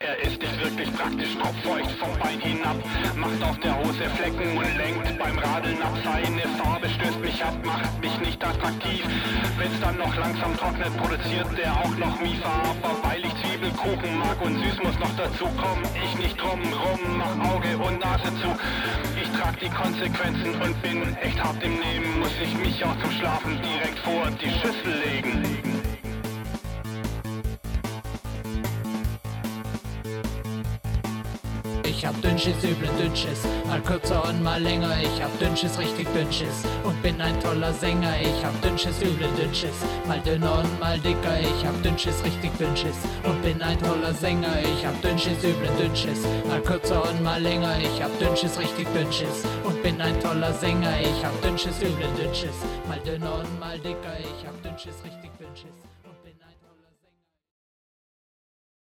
Er ist nicht wirklich praktisch, kopffeucht vom Bein hinab, macht auf der Hose Flecken und lenkt beim Radeln ab. Seine Farbe stößt mich ab, macht mich nicht attraktiv. Wenn's dann noch langsam trocknet, produziert er auch noch Miefer. Aber weil ich Zwiebelkuchen mag und süß muss noch dazu, komm ich nicht drum rum, mach Auge und Nase zu. Ich trag die Konsequenzen und bin echt hart im Nehmen. Muss ich mich auch zum Schlafen direkt vor die Schüssel legen. Ich hab Dünnschiss, üble Dünnschiss, mal kürzer und mal länger. Ich hab Dünnschiss, richtig Dünnschiss und bin ein toller Sänger. Ich hab Dünnschiss, üble Dünnschiss, mal dünner und mal dicker. Ich hab Dünnschiss, richtig Dünnschiss und bin ein toller Sänger. Ich hab Dünnschiss, üble Dünnschiss, mal kürzer und mal länger. Ich hab Dünnschiss, richtig Dünnschiss und bin ein toller Sänger. Ich hab Dünnschiss, üble Dünnschiss, mal dünner und mal dicker. Ich hab Dünnschiss, richtig Dünnschiss.